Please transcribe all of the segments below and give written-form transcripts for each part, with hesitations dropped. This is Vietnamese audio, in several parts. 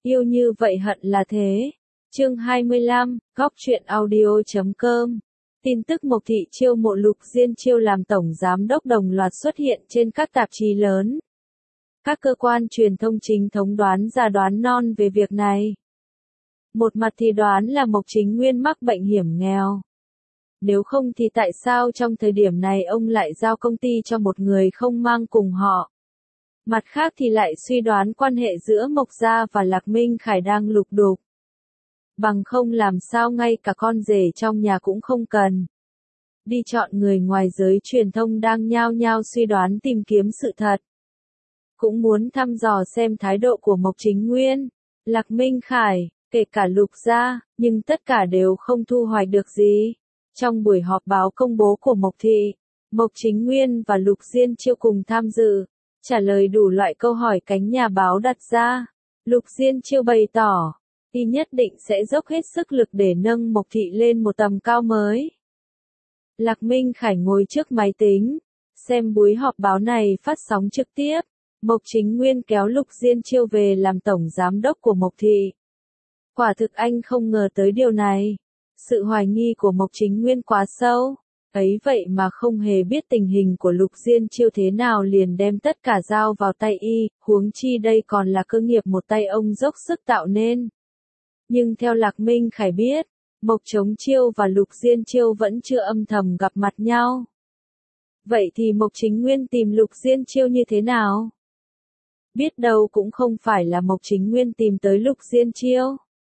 Yêu như vậy hận là thế. Chương 25, góc truyện audio.com. Tin tức Mộc Thị chiêu mộ Lục Diên Chiêu làm tổng giám đốc đồng loạt xuất hiện trên các tạp chí lớn. Các cơ quan truyền thông chính thống đoán ra đoán non về việc này. Một mặt thì đoán là Mộc Chính Nguyên mắc bệnh hiểm nghèo. Nếu không thì tại sao trong thời điểm này ông lại giao công ty cho một người không mang cùng họ? Mặt khác thì lại suy đoán quan hệ giữa Mộc Gia và Lạc Minh Khải đang lục đục. Bằng không làm sao ngay cả con rể trong nhà cũng không cần. Đi chọn người ngoài giới truyền thông đang nhao nhao suy đoán tìm kiếm sự thật. Cũng muốn thăm dò xem thái độ của Mộc Chính Nguyên, Lạc Minh Khải, kể cả Lục Gia, nhưng tất cả đều không thu hoạch được gì. Trong buổi họp báo công bố của Mộc Thị, Mộc Chính Nguyên và Lục Diên Chiêu cùng tham dự, trả lời đủ loại câu hỏi cánh nhà báo đặt ra. Lục Diên Chiêu bày tỏ, y nhất định sẽ dốc hết sức lực để nâng Mộc Thị lên một tầm cao mới. Lạc Minh Khải ngồi trước máy tính, xem buổi họp báo này phát sóng trực tiếp. Mộc Chính Nguyên kéo Lục Diên Chiêu về làm tổng giám đốc của Mộc Thị. Quả thực anh không ngờ tới điều này. Sự hoài nghi của Mộc Chính Nguyên quá sâu. Ấy vậy mà không hề biết tình hình của Lục Diên Chiêu thế nào liền đem tất cả giao vào tay y, huống chi đây còn là cơ nghiệp một tay ông dốc sức tạo nên. Nhưng theo Lạc Minh Khải biết, Mộc Chống Chiêu và Lục Diên Chiêu vẫn chưa âm thầm gặp mặt nhau. Vậy thì Mộc Chính Nguyên tìm Lục Diên Chiêu như thế nào? Biết đâu cũng không phải là Mộc Chính Nguyên tìm tới Lục Diên Chiêu,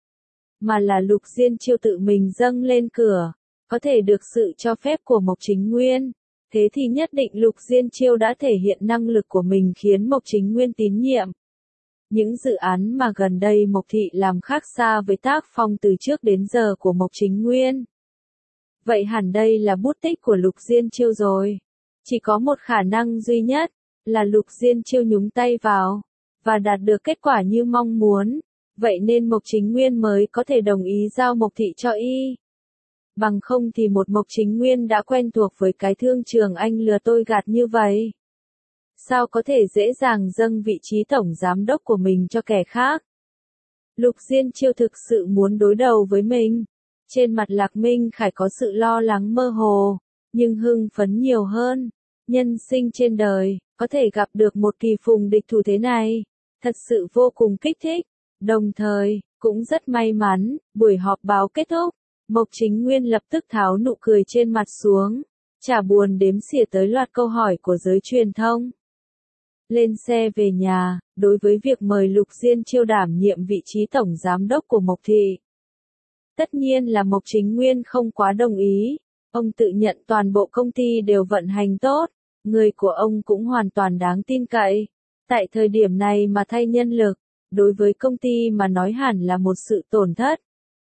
mà là Lục Diên Chiêu tự mình dâng lên cửa. Có thể được sự cho phép của Mộc Chính Nguyên, thế thì nhất định Lục Diên Chiêu đã thể hiện năng lực của mình khiến Mộc Chính Nguyên tín nhiệm. Những dự án mà gần đây Mộc Thị làm khác xa với tác phong từ trước đến giờ của Mộc Chính Nguyên. Vậy hẳn đây là bút tích của Lục Diên Chiêu rồi. Chỉ có một khả năng duy nhất, là Lục Diên Chiêu nhúng tay vào, và đạt được kết quả như mong muốn. Vậy nên Mộc Chính Nguyên mới có thể đồng ý giao Mộc Thị cho y. Bằng không thì một Mộc Chính Nguyên đã quen thuộc với cái thương trường anh lừa tôi gạt như vậy. Sao có thể dễ dàng dâng vị trí tổng giám đốc của mình cho kẻ khác? Lục Diên Chiêu thực sự muốn đối đầu với mình. Trên mặt Lạc Minh Khải có sự lo lắng mơ hồ, nhưng hưng phấn nhiều hơn. Nhân sinh trên đời, có thể gặp được một kỳ phùng địch thủ thế này, thật sự vô cùng kích thích. Đồng thời, cũng rất may mắn, buổi họp báo kết thúc, Mộc Chính Nguyên lập tức tháo nụ cười trên mặt xuống, chả buồn đếm xỉa tới loạt câu hỏi của giới truyền thông. Lên xe về nhà, đối với việc mời Lục Diên Chiêu đảm nhiệm vị trí tổng giám đốc của Mộc Thị, tất nhiên là Mộc Chính Nguyên không quá đồng ý. Ông tự nhận toàn bộ công ty đều vận hành tốt, người của ông cũng hoàn toàn đáng tin cậy. Tại thời điểm này mà thay nhân lực, đối với công ty mà nói hẳn là một sự tổn thất.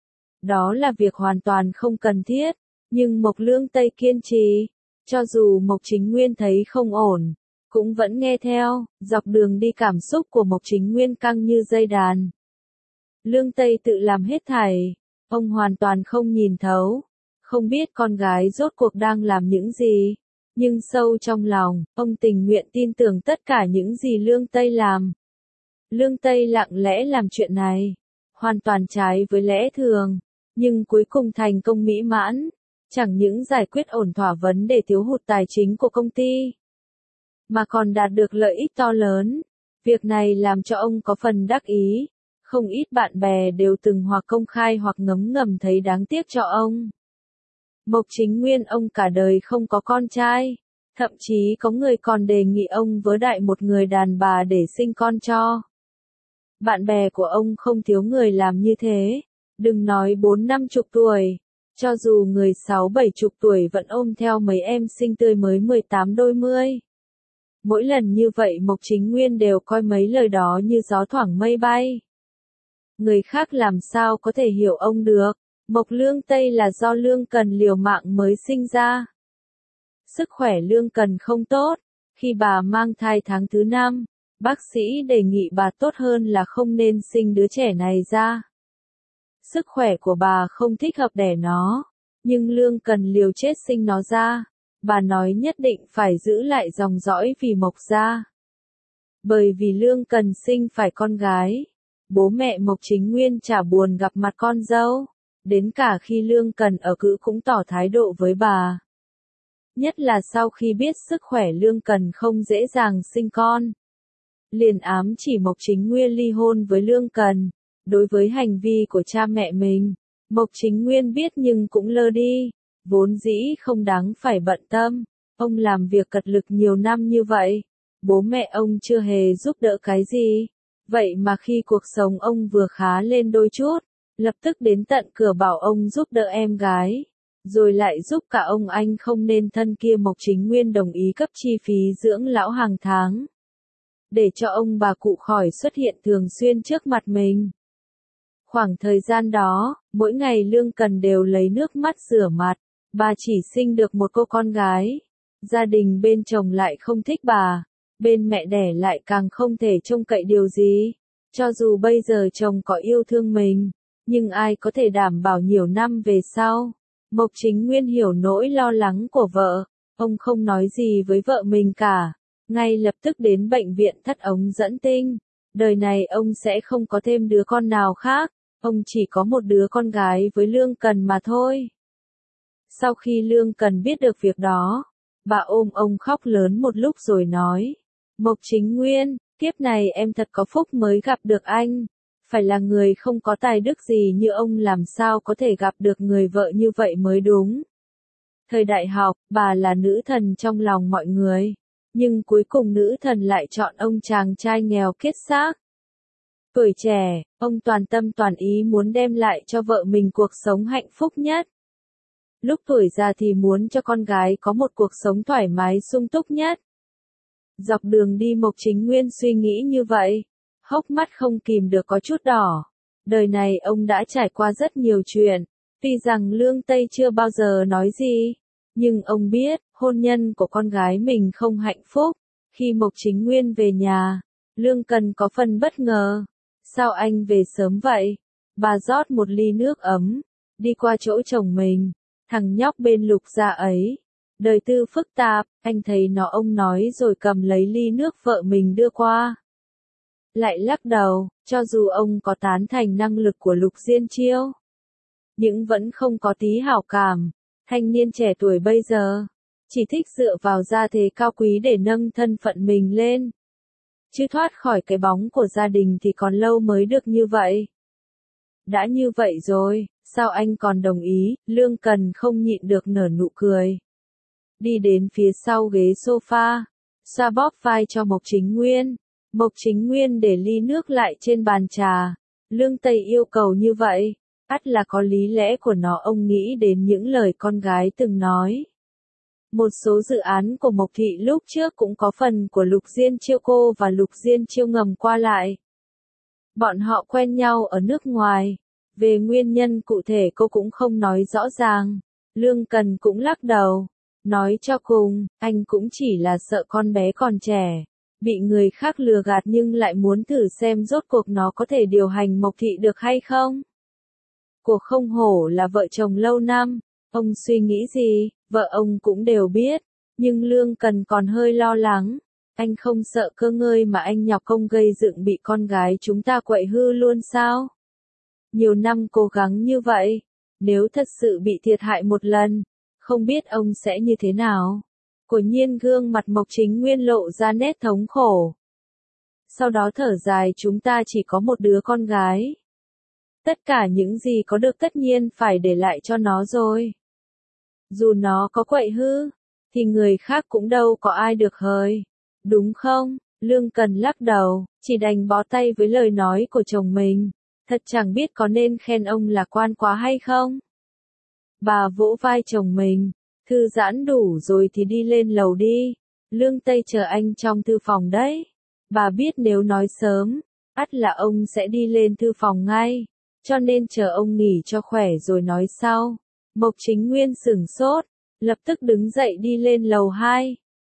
Đó là việc hoàn toàn không cần thiết, nhưng Mộc Lương Tây kiên trì. Cho dù Mộc Chính Nguyên thấy không ổn, cũng vẫn nghe theo. Dọc đường đi cảm xúc của Mộc Chính Nguyên căng như dây đàn. Lương Tây tự làm hết thảy, ông hoàn toàn không nhìn thấu, không biết con gái rốt cuộc đang làm những gì. Nhưng sâu trong lòng, ông tình nguyện tin tưởng tất cả những gì Lương Tây làm. Lương Tây lặng lẽ làm chuyện này, hoàn toàn trái với lẽ thường, nhưng cuối cùng thành công mỹ mãn, chẳng những giải quyết ổn thỏa vấn đề thiếu hụt tài chính của công ty, mà còn đạt được lợi ích to lớn. Việc này làm cho ông có phần đắc ý, không ít bạn bè đều từng hoặc công khai hoặc ngấm ngầm thấy đáng tiếc cho ông. Mộc Chính Nguyên ông cả đời không có con trai, thậm chí có người còn đề nghị ông vớ đại một người đàn bà để sinh con cho. Bạn bè của ông không thiếu người làm như thế, đừng nói 40-50 tuổi, cho dù người 60-70 tuổi vẫn ôm theo mấy em xinh tươi mới 18 đôi mươi. Mỗi lần như vậy Mộc Chính Nguyên đều coi mấy lời đó như gió thoảng mây bay. Người khác làm sao có thể hiểu ông được. Mộc Lương Tây là do Lương Cần liều mạng mới sinh ra. Sức khỏe Lương Cần không tốt, khi bà mang thai tháng thứ 5, bác sĩ đề nghị bà tốt hơn là không nên sinh đứa trẻ này ra. Sức khỏe của bà không thích hợp đẻ nó, nhưng Lương Cần liều chết sinh nó ra. Bà nói nhất định phải giữ lại dòng dõi vì Mộc gia. Bởi vì Lương Cần sinh phải con gái, Bố mẹ Mộc Chính Nguyên chả buồn gặp mặt con dâu, đến cả khi Lương Cần ở cữ cũng tỏ thái độ với bà. Nhất là sau khi biết sức khỏe Lương Cần không dễ dàng sinh con. Liền ám chỉ Mộc Chính Nguyên ly hôn với Lương Cần. Đối với hành vi của cha mẹ mình, Mộc Chính Nguyên biết nhưng cũng lơ đi, vốn dĩ không đáng phải bận tâm. Ông làm việc cật lực nhiều năm như vậy, bố mẹ ông chưa hề giúp đỡ cái gì. Vậy mà khi cuộc sống ông vừa khá lên đôi chút, lập tức đến tận cửa bảo ông giúp đỡ em gái, rồi lại giúp cả ông anh không nên thân kia. Mộc Chính Nguyên đồng ý cấp chi phí dưỡng lão hàng tháng, để cho ông bà cụ khỏi xuất hiện thường xuyên trước mặt mình. Khoảng thời gian đó, mỗi ngày Lương Cần đều lấy nước mắt rửa mặt, bà chỉ sinh được một cô con gái. Gia đình bên chồng lại không thích bà, bên mẹ đẻ lại càng không thể trông cậy điều gì. Cho dù bây giờ chồng có yêu thương mình, nhưng ai có thể đảm bảo nhiều năm về sau. Mộc Chính Nguyên hiểu nỗi lo lắng của vợ, ông không nói gì với vợ mình cả, ngay lập tức đến bệnh viện thắt ống dẫn tinh. Đời này ông sẽ không có thêm đứa con nào khác, ông chỉ có một đứa con gái với Lương Cần mà thôi. Sau khi Lương Cần biết được việc đó, bà ôm ông khóc lớn một lúc rồi nói, Mộc Chính Nguyên, kiếp này em thật có phúc mới gặp được anh, phải là người không có tài đức gì như ông làm sao có thể gặp được người vợ như vậy mới đúng. Thời đại học, bà là nữ thần trong lòng mọi người, nhưng cuối cùng nữ thần lại chọn ông chàng trai nghèo kiết xác. Tuổi trẻ, ông toàn tâm toàn ý muốn đem lại cho vợ mình cuộc sống hạnh phúc nhất. Lúc tuổi già thì muốn cho con gái có một cuộc sống thoải mái sung túc nhất. Dọc đường đi Mộc Chính Nguyên suy nghĩ như vậy, hốc mắt không kìm được có chút đỏ. Đời này ông đã trải qua rất nhiều chuyện, tuy rằng Lương Tây chưa bao giờ nói gì, nhưng ông biết, hôn nhân của con gái mình không hạnh phúc. Khi Mộc Chính Nguyên về nhà, Lương Cần có phần bất ngờ. Sao anh về sớm vậy? Bà rót một ly nước ấm, đi qua chỗ chồng mình, thằng nhóc bên Lục gia ấy. Đời tư phức tạp, anh thấy nó, ông nói rồi cầm lấy ly nước vợ mình đưa qua. Lại lắc đầu, cho dù ông có tán thành năng lực của Lục Diên Chiêu, nhưng vẫn không có tí hảo cảm. Thanh niên trẻ tuổi bây giờ, chỉ thích dựa vào gia thế cao quý để nâng thân phận mình lên. Chứ thoát khỏi cái bóng của gia đình thì còn lâu mới được như vậy. Đã như vậy rồi, sao anh còn đồng ý? Lương Cần không nhịn được nở nụ cười. Đi đến phía sau ghế sofa, xoa bóp vai cho Mộc Chính Nguyên. Mộc Chính Nguyên để ly nước lại trên bàn trà. Lương Tây yêu cầu như vậy, ắt là có lý lẽ của nó. Ông nghĩ đến những lời con gái từng nói. Một số dự án của Mộc Thị lúc trước cũng có phần của Lục Diên Chiêu, cô và Lục Diên Chiêu ngầm qua lại. Bọn họ quen nhau ở nước ngoài. Về nguyên nhân cụ thể cô cũng không nói rõ ràng. Lương Cần cũng lắc đầu. Nói cho cùng, anh cũng chỉ là sợ con bé còn trẻ, bị người khác lừa gạt nhưng lại muốn thử xem rốt cuộc nó có thể điều hành Mộc Thị được hay không. Cuộc không hổ là vợ chồng lâu năm, ông suy nghĩ gì, vợ ông cũng đều biết, nhưng Lương Cần còn hơi lo lắng. Anh không sợ cơ ngơi mà anh nhọc công gây dựng bị con gái chúng ta quậy hư luôn sao? Nhiều năm cố gắng như vậy, nếu thật sự bị thiệt hại một lần, không biết ông sẽ như thế nào? Quả nhiên gương mặt Mộc Chính Nguyên lộ ra nét thống khổ. Sau đó thở dài, chúng ta chỉ có một đứa con gái. Tất cả những gì có được tất nhiên phải để lại cho nó rồi. Dù nó có quậy hư, thì người khác cũng đâu có ai được hời. Đúng không? Lương Cần lắc đầu, chỉ đành bó tay với lời nói của chồng mình. Thật chẳng biết có nên khen ông lạc quan quá hay không? Bà vỗ vai chồng mình, thư giãn đủ rồi thì đi lên lầu đi. Lương Tây chờ anh trong thư phòng đấy. Bà biết nếu nói sớm, ắt là ông sẽ đi lên thư phòng ngay, cho nên chờ ông nghỉ cho khỏe rồi nói sau. Mộc Chính Nguyên sửng sốt, lập tức đứng dậy đi lên lầu 2.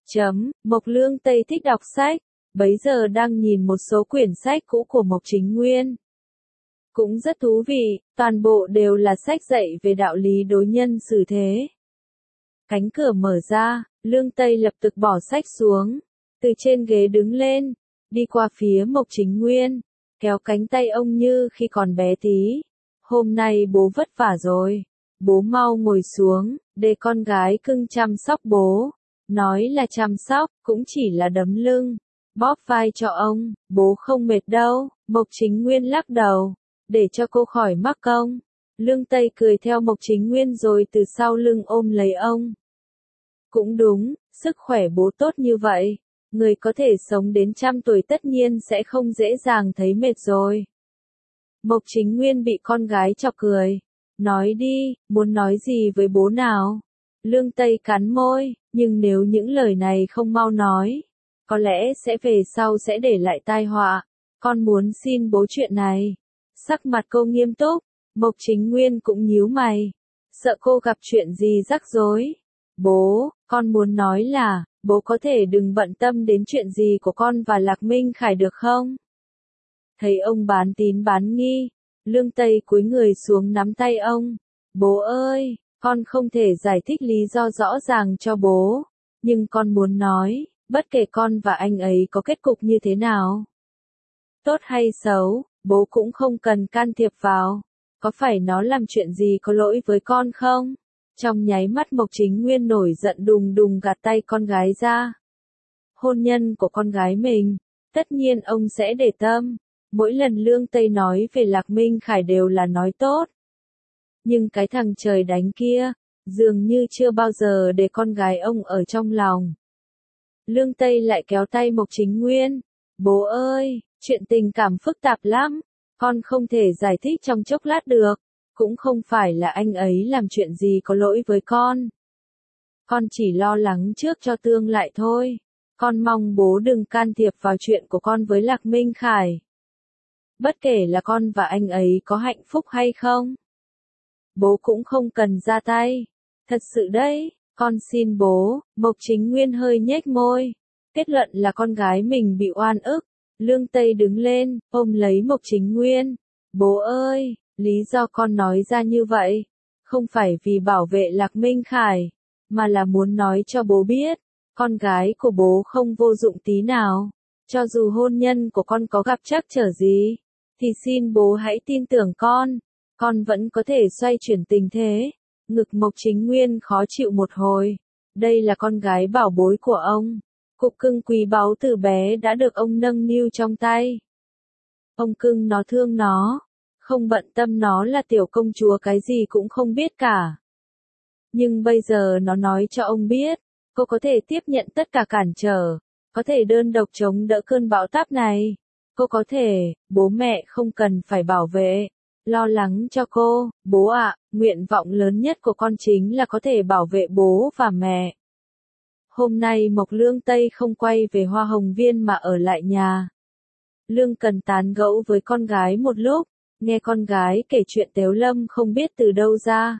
Mộc Lương Tây thích đọc sách, bấy giờ đang nhìn một số quyển sách cũ của Mộc Chính Nguyên. Cũng rất thú vị, toàn bộ đều là sách dạy về đạo lý đối nhân xử thế. Cánh cửa mở ra, Lương Tây lập tức bỏ sách xuống, từ trên ghế đứng lên, đi qua phía Mộc Chính Nguyên, kéo cánh tay ông như khi còn bé tí. Hôm nay bố vất vả rồi. Bố mau ngồi xuống, để con gái cưng chăm sóc bố. Nói là chăm sóc, cũng chỉ là đấm lưng, bóp vai cho ông, bố không mệt đâu. Mộc Chính Nguyên lắc đầu, để cho cô khỏi mắc công. Lương Tây cười theo Mộc Chính Nguyên rồi từ sau lưng ôm lấy ông. Cũng đúng, sức khỏe bố tốt như vậy, người có thể sống đến 100 tuổi tất nhiên sẽ không dễ dàng thấy mệt rồi. Mộc Chính Nguyên bị con gái chọc cười. Nói đi, muốn nói gì với bố nào? Lương Tây cắn môi, nhưng nếu những lời này không mau nói, có lẽ sẽ về sau sẽ để lại tai họa. Con muốn xin bố chuyện này. Sắc mặt cô nghiêm túc, Mộc Chính Nguyên cũng nhíu mày. Sợ cô gặp chuyện gì rắc rối. Bố, con muốn nói là, bố có thể đừng bận tâm đến chuyện gì của con và Lạc Minh Khải được không? Thấy ông bán tín bán nghi, Lương Tây cúi người xuống nắm tay ông. Bố ơi, con không thể giải thích lý do rõ ràng cho bố, nhưng con muốn nói, bất kể con và anh ấy có kết cục như thế nào, tốt hay xấu, bố cũng không cần can thiệp vào. Có phải nó làm chuyện gì có lỗi với con không? Trong nháy mắt Mộc Chính Nguyên nổi giận đùng đùng gạt tay con gái ra. Hôn nhân của con gái mình, tất nhiên ông sẽ để tâm. Mỗi lần Lương Tây nói về Lạc Minh Khải đều là nói tốt. Nhưng cái thằng trời đánh kia, dường như chưa bao giờ để con gái ông ở trong lòng. Lương Tây lại kéo tay Mộc Chính Nguyên. Bố ơi, chuyện tình cảm phức tạp lắm, con không thể giải thích trong chốc lát được. Cũng không phải là anh ấy làm chuyện gì có lỗi với con. Con chỉ lo lắng trước cho tương lai thôi. Con mong bố đừng can thiệp vào chuyện của con với Lạc Minh Khải. Bất kể là con và anh ấy có hạnh phúc hay không, bố cũng không cần ra tay. Thật sự đấy, con xin bố. Mộc Chính Nguyên hơi nhếch môi. Kết luận là con gái mình bị oan ức. Lương Tây đứng lên, ôm lấy Mộc Chính Nguyên. Bố ơi, lý do con nói ra như vậy, không phải vì bảo vệ Lạc Minh Khải, mà là muốn nói cho bố biết, con gái của bố không vô dụng tí nào. Cho dù hôn nhân của con có gặp trắc trở gì, thì xin bố hãy tin tưởng con vẫn có thể xoay chuyển tình thế. Ngực Mộc Chính Nguyên khó chịu một hồi. Đây là con gái bảo bối của ông. Cục cưng quý báu từ bé đã được ông nâng niu trong tay. Ông cưng nó thương nó, không bận tâm nó là tiểu công chúa cái gì cũng không biết cả. Nhưng bây giờ nó nói cho ông biết, cô có thể tiếp nhận tất cả cản trở, có thể đơn độc chống đỡ cơn bão táp này. Cô có thể, bố mẹ không cần phải bảo vệ, lo lắng cho cô. Bố ạ, nguyện vọng lớn nhất của con chính là có thể bảo vệ bố và mẹ. Hôm nay Mộc Lương Tây không quay về Hoa Hồng Viên mà ở lại nhà. Lương Cần tán gẫu với con gái một lúc, nghe con gái kể chuyện Tếu Lâm không biết từ đâu ra.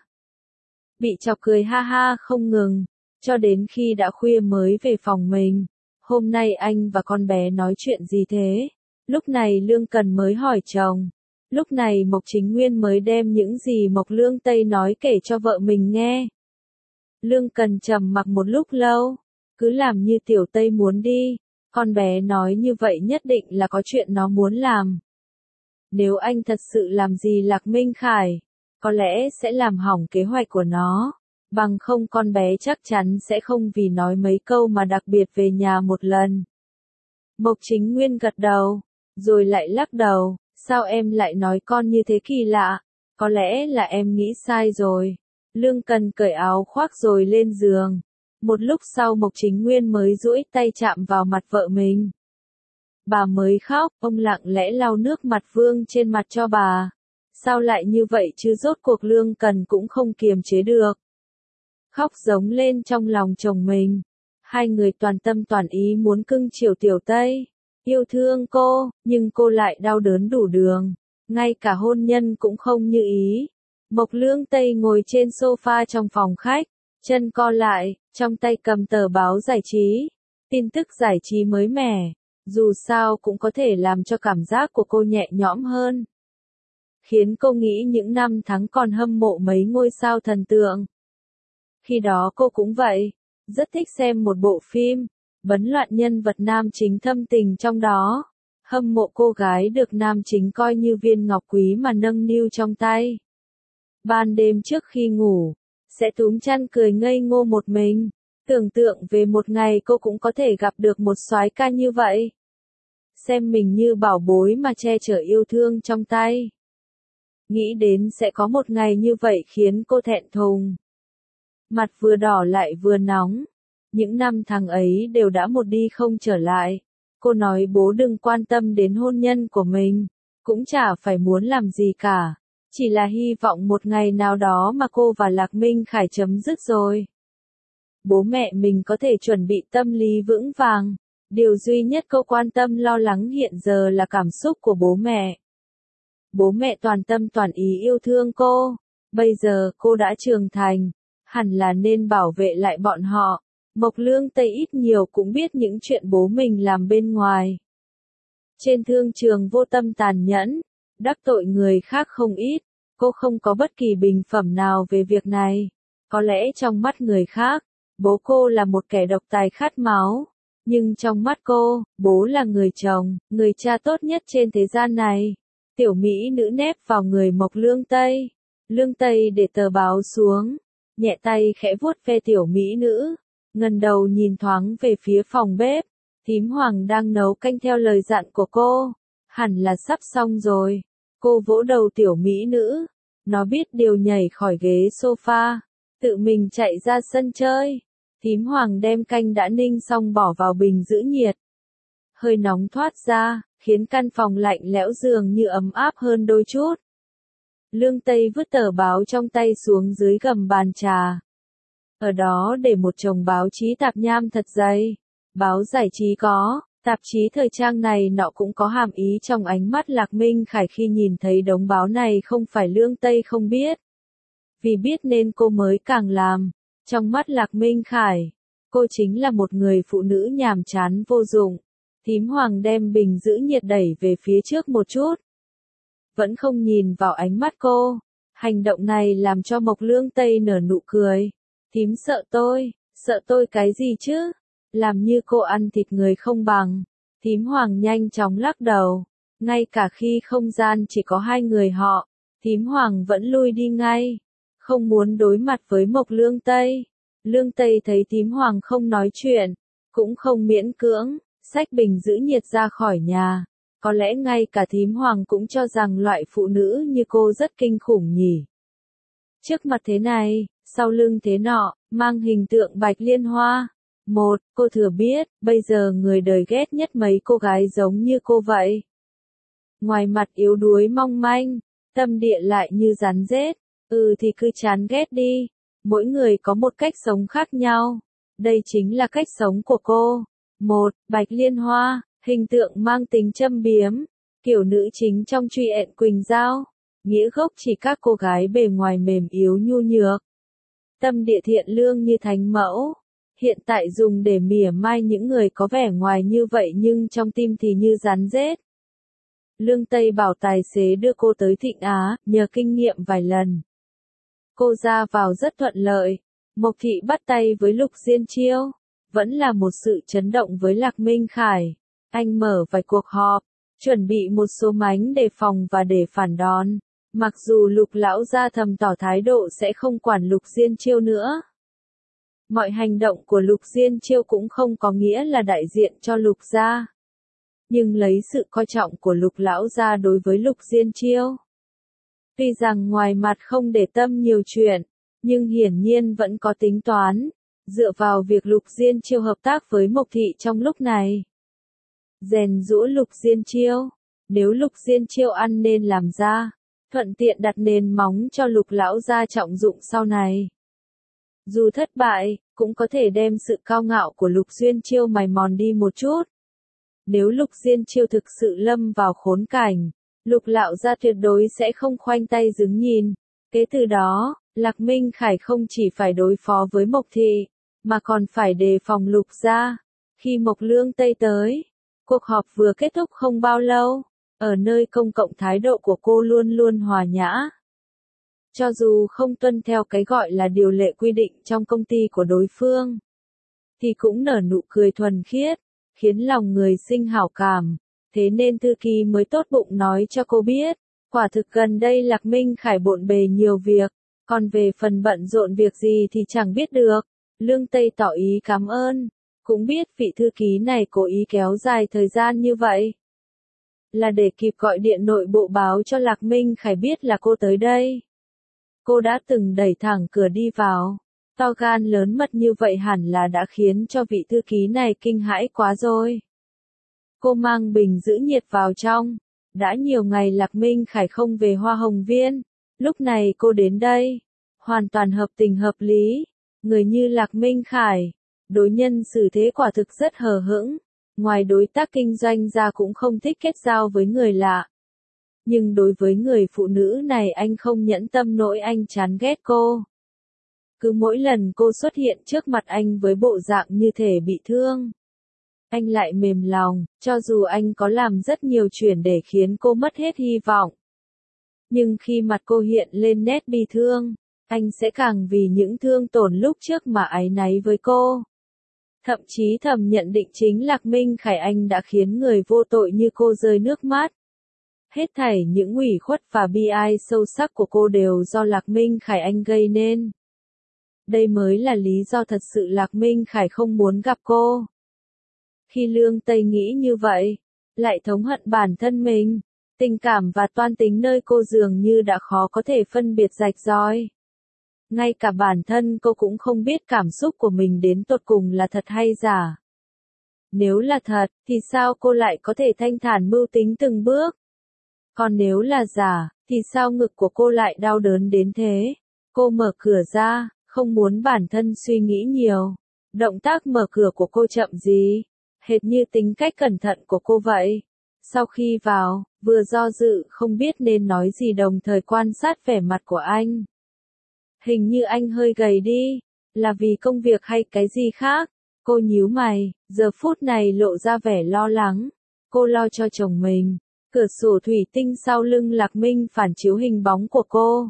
Bị chọc cười ha ha không ngừng, cho đến khi đã khuya mới về phòng mình. Hôm nay anh và con bé nói chuyện gì thế? Lúc này Lương Cần mới hỏi chồng. Lúc này Mộc Chính Nguyên mới đem những gì Mộc Lương Tây nói kể cho vợ mình nghe. Lương Cần trầm mặc một lúc lâu, cứ làm như Tiểu Tây muốn đi. Con bé nói như vậy nhất định là có chuyện nó muốn làm. Nếu anh thật sự làm gì Lạc Minh Khải, có lẽ sẽ làm hỏng kế hoạch của nó. Bằng không con bé chắc chắn sẽ không vì nói mấy câu mà đặc biệt về nhà một lần. Mộc Chính Nguyên gật đầu, rồi lại lắc đầu. Sao em lại nói con như thế kỳ lạ? Có lẽ là em nghĩ sai rồi. Lương Cần cởi áo khoác rồi lên giường. Một lúc sau Mộc Chính Nguyên mới duỗi tay chạm vào mặt vợ mình. Bà mới khóc, ông lặng lẽ lau nước mặt vương trên mặt cho bà. Sao lại như vậy chứ, rốt cuộc Lương Cần cũng không kiềm chế được. Khóc giống lên trong lòng chồng mình. Hai người toàn tâm toàn ý muốn cưng chiều Tiểu Tây, yêu thương cô, nhưng cô lại đau đớn đủ đường. Ngay cả hôn nhân cũng không như ý. Mộc Lương Tây ngồi trên sofa trong phòng khách, chân co lại, trong tay cầm tờ báo giải trí. Tin tức giải trí mới mẻ, dù sao cũng có thể làm cho cảm giác của cô nhẹ nhõm hơn. Khiến cô nghĩ những năm tháng còn hâm mộ mấy ngôi sao thần tượng. Khi đó cô cũng vậy, rất thích xem một bộ phim, bấn loạn nhân vật nam chính thâm tình trong đó. Hâm mộ cô gái được nam chính coi như viên ngọc quý mà nâng niu trong tay. Ban đêm trước khi ngủ, sẽ túm chăn cười ngây ngô một mình, tưởng tượng về một ngày cô cũng có thể gặp được một soái ca như vậy. Xem mình như bảo bối mà che chở yêu thương trong tay. Nghĩ đến sẽ có một ngày như vậy khiến cô thẹn thùng. Mặt vừa đỏ lại vừa nóng. Những năm tháng ấy đều đã một đi không trở lại. Cô nói bố đừng quan tâm đến hôn nhân của mình, cũng chả phải muốn làm gì cả. Chỉ là hy vọng một ngày nào đó mà cô và Lạc Minh Khải chấm dứt rồi. Bố mẹ mình có thể chuẩn bị tâm lý vững vàng. Điều duy nhất cô quan tâm lo lắng hiện giờ là cảm xúc của bố mẹ. Bố mẹ toàn tâm toàn ý yêu thương cô. Bây giờ cô đã trưởng thành, hẳn là nên bảo vệ lại bọn họ. Mộc Lương Tây ít nhiều cũng biết những chuyện bố mình làm bên ngoài. Trên thương trường vô tâm tàn nhẫn, đắc tội người khác không ít. Cô không có bất kỳ bình phẩm nào về việc này. Có lẽ trong mắt người khác, bố cô là một kẻ độc tài khát máu. Nhưng trong mắt cô, bố là người chồng, người cha tốt nhất trên thế gian này. Tiểu mỹ nữ nép vào người Mộc Lương Tây. Lương Tây để tờ báo xuống, nhẹ tay khẽ vuốt ve tiểu mỹ nữ, ngẩng đầu nhìn thoáng về phía phòng bếp. Thím Hoàng đang nấu canh theo lời dặn của cô, hẳn là sắp xong rồi. Cô vỗ đầu tiểu mỹ nữ, nó biết điều nhảy khỏi ghế sofa, tự mình chạy ra sân chơi. Thím Hoàng đem canh đã ninh xong bỏ vào bình giữ nhiệt. Hơi nóng thoát ra, khiến căn phòng lạnh lẽo dường như ấm áp hơn đôi chút. Lương Tây vứt tờ báo trong tay xuống dưới gầm bàn trà. Ở đó để một chồng báo chí tạp nham thật dày. Báo giải trí có, tạp chí thời trang này nọ cũng có hàm ý trong ánh mắt Lạc Minh Khải khi nhìn thấy đống báo này không phải Lương Tây không biết. Vì biết nên cô mới càng làm. Trong mắt Lạc Minh Khải, cô chính là một người phụ nữ nhàm chán vô dụng. Thím Hoàng đem bình giữ nhiệt đẩy về phía trước một chút. Vẫn không nhìn vào ánh mắt cô. Hành động này làm cho Mộc Lương Tây nở nụ cười. Thím sợ tôi cái gì chứ? Làm như cô ăn thịt người không bằng. Thím Hoàng nhanh chóng lắc đầu. Ngay cả khi không gian chỉ có hai người họ, thím Hoàng vẫn lui đi ngay. Không muốn đối mặt với Mộc Lương Tây. Lương Tây thấy thím Hoàng không nói chuyện, cũng không miễn cưỡng, xách bình giữ nhiệt ra khỏi nhà. Có lẽ ngay cả thím Hoàng cũng cho rằng loại phụ nữ như cô rất kinh khủng nhỉ. Trước mặt thế này, sau lưng thế nọ, mang hình tượng Bạch Liên Hoa. Cô thừa biết, bây giờ người đời ghét nhất mấy cô gái giống như cô vậy. Ngoài mặt yếu đuối mong manh, tâm địa lại như rắn rết. Thì cứ chán ghét đi. Mỗi người có một cách sống khác nhau. Đây chính là cách sống của cô. Bạch Liên Hoa, hình tượng mang tính châm biếm, kiểu nữ chính trong Truy Ẹn Quỳnh Giao. Nghĩa gốc chỉ các cô gái bề ngoài mềm yếu nhu nhược. Tâm địa thiện lương như thánh mẫu. Hiện tại dùng để mỉa mai những người có vẻ ngoài như vậy nhưng trong tim thì như rắn rết. Lương Tây bảo tài xế đưa cô tới Thịnh Á, nhờ kinh nghiệm vài lần. Cô ra vào rất thuận lợi. Mộc Thị bắt tay với Lục Diên Chiêu. Vẫn là một sự chấn động với Lạc Minh Khải. Anh mở vài cuộc họp, chuẩn bị một số mánh đề phòng và để phản đòn. Mặc dù Lục lão gia thầm tỏ thái độ sẽ không quản Lục Diên Chiêu nữa. Mọi hành động của Lục Diên Chiêu cũng không có nghĩa là đại diện cho Lục gia. Nhưng lấy sự coi trọng của Lục lão gia đối với Lục Diên Chiêu. Tuy rằng ngoài mặt không để tâm nhiều chuyện, nhưng hiển nhiên vẫn có tính toán, dựa vào việc Lục Diên Chiêu hợp tác với Mộc Thị trong lúc này. Rèn giũa Lục Diên Chiêu, nếu Lục Diên Chiêu ăn nên làm ra, thuận tiện đặt nền móng cho Lục lão gia trọng dụng sau này. Dù thất bại, cũng có thể đem sự cao ngạo của Lục Diên Chiêu mài mòn đi một chút. Nếu Lục Diên Chiêu thực sự lâm vào khốn cảnh, Lục lão gia tuyệt đối sẽ không khoanh tay đứng nhìn. Kế từ đó, Lạc Minh Khải không chỉ phải đối phó với Mộc Thị, mà còn phải đề phòng Lục gia. Khi Mộc Lương Tây tới, cuộc họp vừa kết thúc không bao lâu, ở nơi công cộng thái độ của cô luôn luôn hòa nhã. Cho dù không tuân theo cái gọi là điều lệ quy định trong công ty của đối phương, thì cũng nở nụ cười thuần khiết, khiến lòng người sinh hảo cảm. thế nên thư ký mới tốt bụng nói cho cô biết, quả thực gần đây Lạc Minh Khải bộn bề nhiều việc, còn về phần bận rộn việc gì thì chẳng biết được. Lương Tây tỏ ý cảm ơn, cũng biết vị thư ký này cố ý kéo dài thời gian như vậy, là để kịp gọi điện nội bộ báo cho Lạc Minh Khải biết là cô tới đây. Cô đã từng đẩy thẳng cửa đi vào, to gan lớn mật như vậy hẳn là đã khiến cho vị thư ký này kinh hãi quá rồi. Cô mang bình giữ nhiệt vào trong, đã nhiều ngày Lạc Minh Khải không về Hoa Hồng Viên, lúc này cô đến đây, hoàn toàn hợp tình hợp lý, người như Lạc Minh Khải, đối nhân xử thế quả thực rất hờ hững, ngoài đối tác kinh doanh ra cũng không thích kết giao với người lạ. Nhưng đối với người phụ nữ này anh không nhẫn tâm nỗi anh chán ghét cô. Cứ mỗi lần cô xuất hiện trước mặt anh với bộ dạng như thể bị thương, anh lại mềm lòng, cho dù anh có làm rất nhiều chuyện để khiến cô mất hết hy vọng. Nhưng khi mặt cô hiện lên nét bi thương, anh sẽ càng vì những thương tổn lúc trước mà áy náy với cô. Thậm chí thầm nhận định chính Lạc Minh Khải anh đã khiến người vô tội như cô rơi nước mắt. Hết thảy những ủy khuất và bi ai sâu sắc của cô đều do Lạc Minh Khải anh gây nên. Đây mới là lý do thật sự Lạc Minh Khải không muốn gặp cô. Khi Lương Tây nghĩ như vậy, lại thống hận bản thân mình, tình cảm và toan tính nơi cô dường như đã khó có thể phân biệt rạch ròi. Ngay cả bản thân cô cũng không biết cảm xúc của mình đến tột cùng là thật hay giả. Nếu là thật, thì sao cô lại có thể thanh thản mưu tính từng bước? Còn nếu là giả, thì sao ngực của cô lại đau đớn đến thế? Cô mở cửa ra, không muốn bản thân suy nghĩ nhiều. Động tác mở cửa của cô chậm gì, hệt như tính cách cẩn thận của cô vậy. Sau khi vào, vừa do dự không biết nên nói gì đồng thời quan sát vẻ mặt của anh. Hình như anh hơi gầy đi, là vì công việc hay cái gì khác? Cô nhíu mày, giờ phút này lộ ra vẻ lo lắng. Cô lo cho chồng mình. Cửa sổ thủy tinh sau lưng Lạc Minh phản chiếu hình bóng của cô.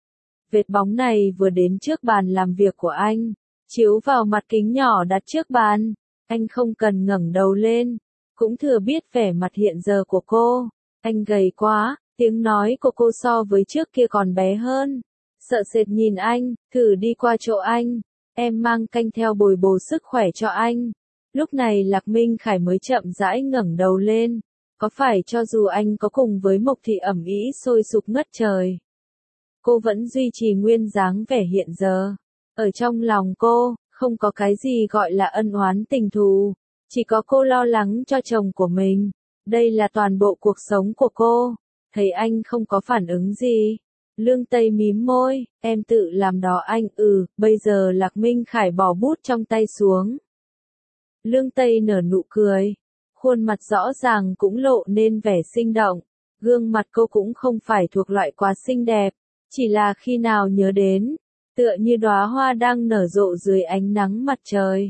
Vệt bóng này vừa đến trước bàn làm việc của anh, chiếu vào mặt kính nhỏ đặt trước bàn. Anh không cần ngẩng đầu lên, cũng thừa biết vẻ mặt hiện giờ của cô. Anh gầy quá, tiếng nói của cô so với trước kia còn bé hơn. Sợ sệt nhìn anh, thử đi qua chỗ anh. Em mang canh theo bồi bổ sức khỏe cho anh. Lúc này Lạc Minh Khải mới chậm rãi ngẩng đầu lên. Có phải cho dù anh có cùng với Mộc Thị ẩm ý sôi sục ngất trời, cô vẫn duy trì nguyên dáng vẻ hiện giờ. Ở trong lòng cô, không có cái gì gọi là ân oán tình thù, chỉ có cô lo lắng cho chồng của mình. Đây là toàn bộ cuộc sống của cô. Thấy anh không có phản ứng gì, Lương Tây mím môi, em tự làm đó anh. Bây giờ Lạc Minh Khải bỏ bút trong tay xuống. Lương Tây nở nụ cười, khuôn mặt rõ ràng cũng lộ nên vẻ sinh động. Gương mặt cô cũng không phải thuộc loại quá xinh đẹp, chỉ là khi nào nhớ đến, tựa như đóa hoa đang nở rộ dưới ánh nắng mặt trời.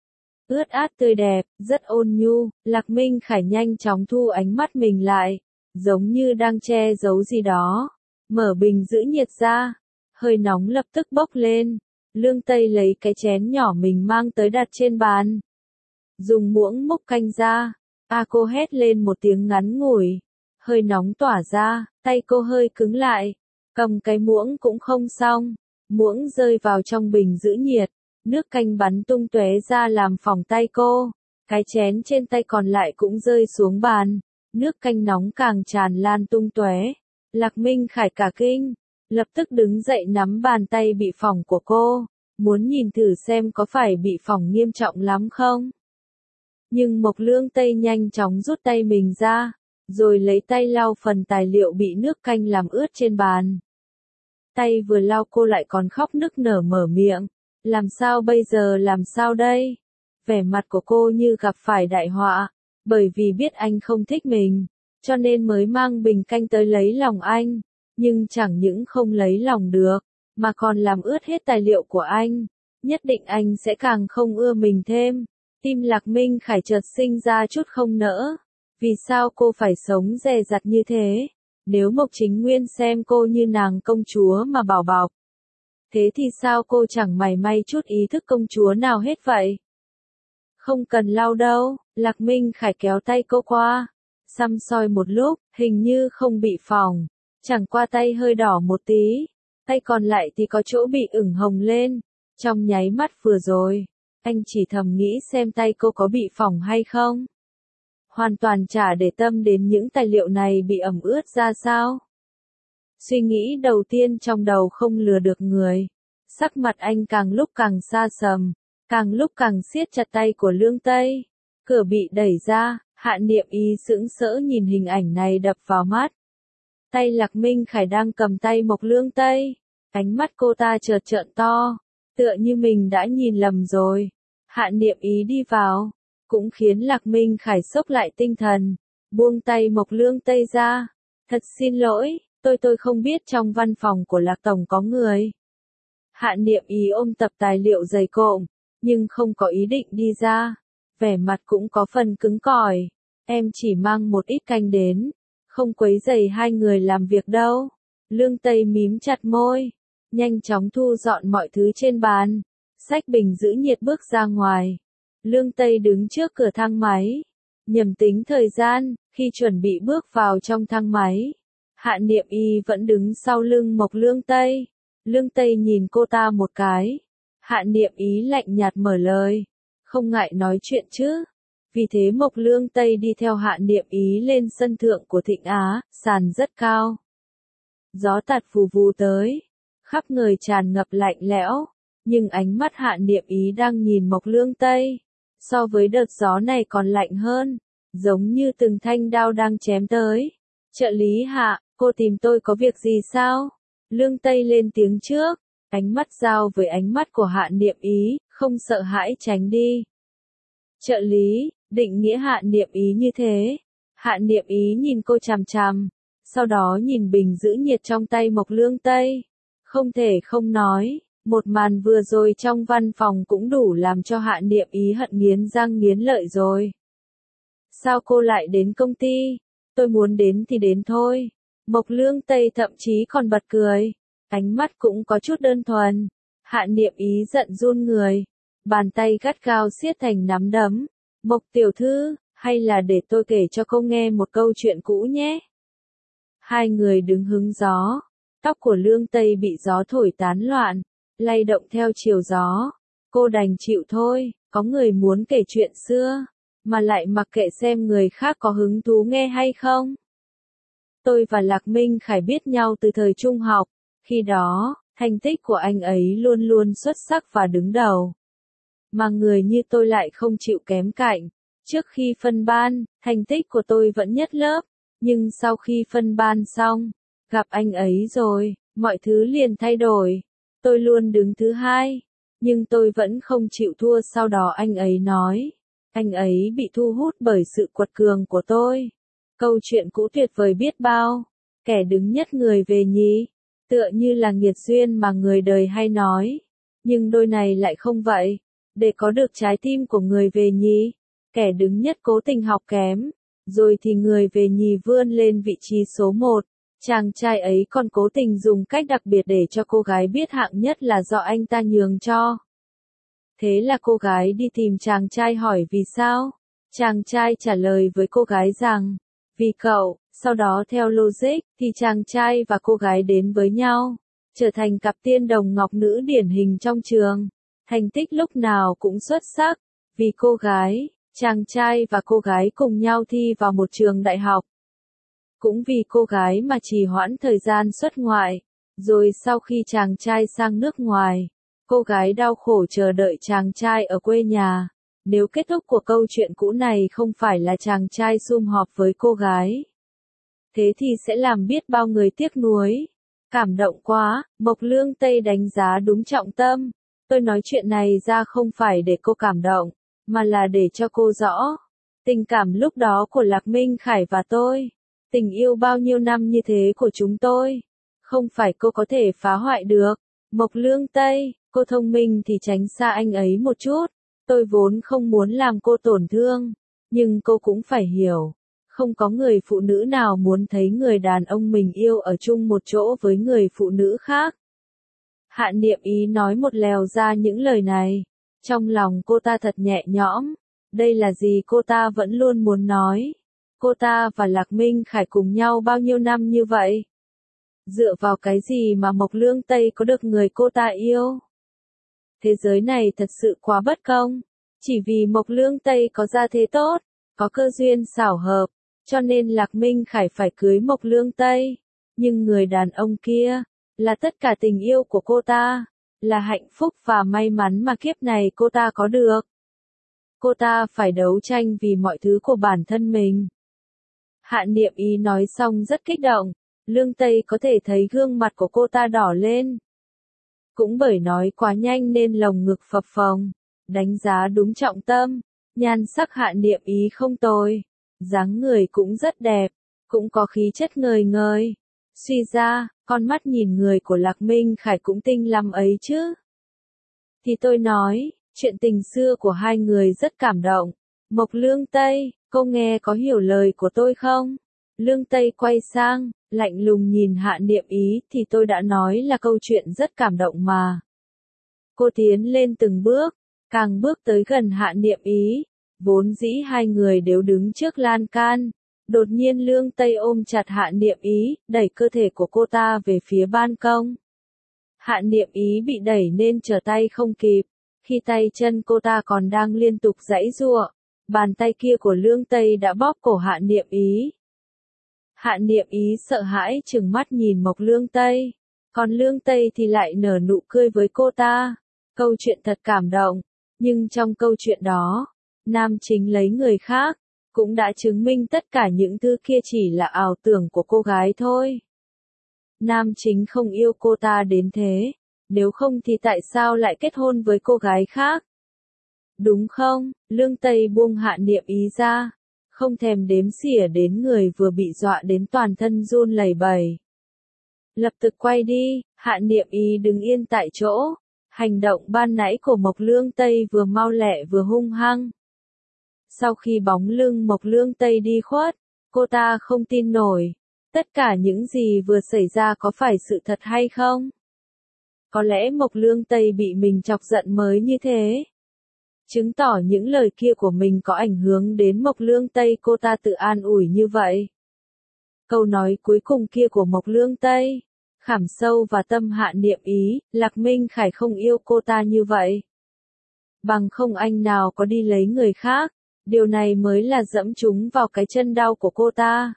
Ướt át tươi đẹp, rất ôn nhu. Lạc Minh Khải nhanh chóng thu ánh mắt mình lại, giống như đang che giấu gì đó. Mở bình giữ nhiệt ra, hơi nóng lập tức bốc lên. Lương Tây lấy cái chén nhỏ mình mang tới đặt trên bàn, dùng muỗng múc canh ra. Cô hét lên một tiếng ngắn ngủi, hơi nóng tỏa ra, tay cô hơi cứng lại, cầm cái muỗng cũng không xong, muỗng rơi vào trong bình giữ nhiệt, nước canh bắn tung tóe ra làm phỏng tay cô, cái chén trên tay còn lại cũng rơi xuống bàn, nước canh nóng càng tràn lan tung tóe. Lạc Minh Khải cả kinh, lập tức đứng dậy nắm bàn tay bị phỏng của cô, muốn nhìn thử xem có phải bị phỏng nghiêm trọng lắm không. Nhưng Mộc Lương Tây nhanh chóng rút tay mình ra, rồi lấy tay lau phần tài liệu bị nước canh làm ướt trên bàn. Tay vừa lau cô lại còn khóc nức nở mở miệng, làm sao bây giờ, làm sao đây? Vẻ mặt của cô như gặp phải đại họa, bởi vì biết anh không thích mình, cho nên mới mang bình canh tới lấy lòng anh, nhưng chẳng những không lấy lòng được, mà còn làm ướt hết tài liệu của anh, nhất định anh sẽ càng không ưa mình thêm. Tim Lạc Minh Khải chợt sinh ra chút không nỡ. Vì sao cô phải sống dè dặt như thế? Nếu Mộc Chính Nguyên xem cô như nàng công chúa mà bảo bọc, thế thì sao cô chẳng mảy may chút ý thức công chúa nào hết vậy? Không cần lau đâu, Lạc Minh Khải kéo tay cô qua, Săm soi một lúc, hình như không bị phỏng, chẳng qua tay hơi đỏ một tí, tay còn lại thì có chỗ bị ửng hồng lên. Trong nháy mắt vừa rồi, anh chỉ thầm nghĩ xem tay cô có bị phỏng hay không. Hoàn toàn chả để tâm đến những tài liệu này bị ẩm ướt ra sao. Suy nghĩ đầu tiên trong đầu không lừa được người. Sắc mặt anh càng lúc càng xa sầm, càng lúc càng siết chặt tay của Lương Tây. Cửa bị đẩy ra, Hạ Niệm Ý sững sỡ nhìn hình ảnh này đập vào mắt. Tay Lạc Minh Khải đang cầm tay Mộc Lương Tây. Ánh mắt cô ta chợt trợn to, tựa như mình đã nhìn lầm rồi. Hạ Niệm Ý đi vào, cũng khiến Lạc Minh Khải sốc lại tinh thần, buông tay Mộc Lương Tây ra. Thật xin lỗi, tôi không biết trong văn phòng của Lạc Tổng có người. Hạ Niệm Ý ôm tập tài liệu dày cộm, nhưng không có ý định đi ra. Vẻ mặt cũng có phần cứng cỏi. Em chỉ mang một ít canh đến, không quấy rầy hai người làm việc đâu. Lương Tây mím chặt môi, nhanh chóng thu dọn mọi thứ trên bàn, xách bình giữ nhiệt bước ra ngoài. Lương Tây đứng trước cửa thang máy, nhầm tính thời gian, khi chuẩn bị bước vào trong thang máy. Hạ Niệm Y vẫn đứng sau lưng Mộc Lương Tây. Lương Tây nhìn cô ta một cái. Hạ Niệm Ý lạnh nhạt mở lời. Không ngại nói chuyện chứ. Vì thế Mộc Lương Tây đi theo Hạ Niệm Ý lên sân thượng của Thịnh Á, sàn rất cao. Gió tạt phù vù tới, khắp người tràn ngập lạnh lẽo, nhưng ánh mắt Hạ Niệm Ý đang nhìn Mộc Lương Tây. So với đợt gió này còn lạnh hơn, giống như từng thanh đao đang chém tới. Trợ lý Hạ, cô tìm tôi có việc gì sao? Lương Tây lên tiếng trước, ánh mắt giao với ánh mắt của Hạ Niệm Ý, không sợ hãi tránh đi. Trợ lý, định nghĩa Hạ Niệm Ý như thế. Hạ Niệm Ý nhìn cô chằm chằm, sau đó nhìn bình giữ nhiệt trong tay Mộc Lương Tây. Không thể không nói, một màn vừa rồi trong văn phòng cũng đủ làm cho Hạ Niệm Ý hận nghiến răng nghiến lợi rồi. Sao cô lại đến công ty? Tôi muốn đến thì đến thôi. Mộc Lương Tây thậm chí còn bật cười, ánh mắt cũng có chút đơn thuần. Hạ Niệm Ý giận run người, bàn tay gắt gao siết thành nắm đấm. Mộc tiểu thư, hay là để tôi kể cho cô nghe một câu chuyện cũ nhé. Hai người đứng hứng gió, tóc của Lương Tây bị gió thổi tán loạn, lay động theo chiều gió. Cô đành chịu thôi, có người muốn kể chuyện xưa, mà lại mặc kệ xem người khác có hứng thú nghe hay không. Tôi và Lạc Minh Khải biết nhau từ thời trung học, khi đó, thành tích của anh ấy luôn luôn xuất sắc và đứng đầu. Mà người như tôi lại không chịu kém cạnh. Trước khi phân ban, thành tích của tôi vẫn nhất lớp, nhưng sau khi phân ban xong, gặp anh ấy rồi, mọi thứ liền thay đổi. Tôi luôn đứng thứ hai, nhưng tôi vẫn không chịu thua. Sau đó anh ấy nói, anh ấy bị thu hút bởi sự quật cường của tôi. Câu chuyện cũ tuyệt vời biết bao, kẻ đứng nhất người về nhì, tựa như là nghiệt duyên mà người đời hay nói. Nhưng đôi này lại không vậy, để có được trái tim của người về nhì, kẻ đứng nhất cố tình học kém, rồi thì người về nhì vươn lên vị trí số 1. Chàng trai ấy còn cố tình dùng cách đặc biệt để cho cô gái biết hạng nhất là do anh ta nhường cho. Thế là cô gái đi tìm chàng trai hỏi vì sao. Chàng trai trả lời với cô gái rằng, vì cậu. Sau đó theo logic, thì chàng trai và cô gái đến với nhau, trở thành cặp tiên đồng ngọc nữ điển hình trong trường. Thành tích lúc nào cũng xuất sắc, vì cô gái, chàng trai và cô gái cùng nhau thi vào một trường đại học. Cũng vì cô gái mà trì hoãn thời gian xuất ngoại, rồi sau khi chàng trai sang nước ngoài, cô gái đau khổ chờ đợi chàng trai ở quê nhà. Nếu kết thúc của câu chuyện cũ này không phải là chàng trai sum họp với cô gái, thế thì sẽ làm biết bao người tiếc nuối. Cảm động quá, Mộc Lương Tây đánh giá đúng trọng tâm. Tôi nói chuyện này ra không phải để cô cảm động, mà là để cho cô rõ. Tình cảm lúc đó của Lạc Minh Khải và tôi, tình yêu bao nhiêu năm như thế của chúng tôi, không phải cô có thể phá hoại được. Mộc Lương Tây, cô thông minh thì tránh xa anh ấy một chút. Tôi vốn không muốn làm cô tổn thương, nhưng cô cũng phải hiểu. Không có người phụ nữ nào muốn thấy người đàn ông mình yêu ở chung một chỗ với người phụ nữ khác. Hạ Niệm Ý nói một lèo ra những lời này. Trong lòng cô ta thật nhẹ nhõm. Đây là gì cô ta vẫn luôn muốn nói. Cô ta và Lạc Minh Khải cùng nhau bao nhiêu năm như vậy? Dựa vào cái gì mà Mộc Lương Tây có được người cô ta yêu? Thế giới này thật sự quá bất công. Chỉ vì Mộc Lương Tây có gia thế tốt, có cơ duyên xảo hợp, cho nên Lạc Minh Khải phải cưới Mộc Lương Tây. Nhưng người đàn ông kia, là tất cả tình yêu của cô ta, là hạnh phúc và may mắn mà kiếp này cô ta có được. Cô ta phải đấu tranh vì mọi thứ của bản thân mình. Hạ Niệm Ý nói xong rất kích động, Lương Tây có thể thấy gương mặt của cô ta đỏ lên. Cũng bởi nói quá nhanh nên lồng ngực phập phồng, đánh giá đúng trọng tâm, nhan sắc Hạ Niệm Ý không tồi, dáng người cũng rất đẹp, cũng có khí chất ngời ngời. Suy ra, con mắt nhìn người của Lạc Minh Khải cũng tinh lắm ấy chứ. Thì tôi nói, chuyện tình xưa của hai người rất cảm động. Mộc Lương Tây, cô nghe có hiểu lời của tôi không? Lương Tây quay sang, lạnh lùng nhìn Hạ Niệm Ý, thì tôi đã nói là câu chuyện rất cảm động mà. Cô tiến lên từng bước, càng bước tới gần Hạ Niệm Ý, vốn dĩ hai người đều đứng trước lan can. Đột nhiên Lương Tây ôm chặt Hạ Niệm Ý, đẩy cơ thể của cô ta về phía ban công. Hạ Niệm Ý bị đẩy nên trở tay không kịp, khi tay chân cô ta còn đang liên tục giãy giụa, bàn tay kia của Lương Tây đã bóp cổ Hạ Niệm Ý. Hạ Niệm Ý sợ hãi trừng mắt nhìn Mộc Lương Tây, còn Lương Tây thì lại nở nụ cười với cô ta. Câu chuyện thật cảm động, nhưng trong câu chuyện đó, nam chính lấy người khác, cũng đã chứng minh tất cả những thứ kia chỉ là ảo tưởng của cô gái thôi. Nam chính không yêu cô ta đến thế, nếu không thì tại sao lại kết hôn với cô gái khác? Đúng không? Lương Tây buông Hạ Niệm Ý ra, không thèm đếm xỉa đến người vừa bị dọa đến toàn thân run lẩy bẩy. Lập tức quay đi, Hạ Niệm Ý đứng yên tại chỗ, hành động ban nãy của Mộc Lương Tây vừa mau lẹ vừa hung hăng. Sau khi bóng lưng Mộc Lương Tây đi khuất, cô ta không tin nổi, tất cả những gì vừa xảy ra có phải sự thật hay không? Có lẽ Mộc Lương Tây bị mình chọc giận mới như thế. Chứng tỏ những lời kia của mình có ảnh hưởng đến Mộc Lương Tây, cô ta tự an ủi như vậy. Câu nói cuối cùng kia của Mộc Lương Tây, khảm sâu vào tâm Hạ Niệm Ý, Lạc Minh Khải không yêu cô ta như vậy. Bằng không anh nào có đi lấy người khác, điều này mới là dẫm chúng vào cái chân đau của cô ta.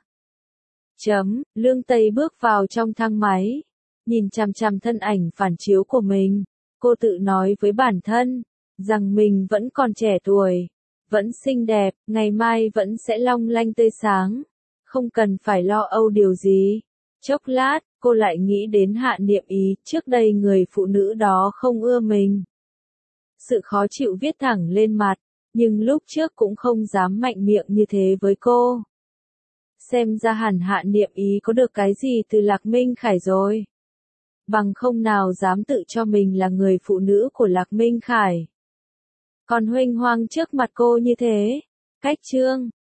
Lương Tây bước vào trong thang máy, nhìn chằm chằm thân ảnh phản chiếu của mình, cô tự nói với bản thân, rằng mình vẫn còn trẻ tuổi, vẫn xinh đẹp, ngày mai vẫn sẽ long lanh tươi sáng, không cần phải lo âu điều gì. Chốc lát, cô lại nghĩ đến Hạ Niệm Ý, trước đây người phụ nữ đó không ưa mình. Sự khó chịu viết thẳng lên mặt, nhưng lúc trước cũng không dám mạnh miệng như thế với cô. Xem ra hẳn Hạ Niệm Ý có được cái gì từ Lạc Minh Khải rồi. Bằng không nào dám tự cho mình là người phụ nữ của Lạc Minh Khải. Còn huênh hoang trước mặt cô như thế. Cách chương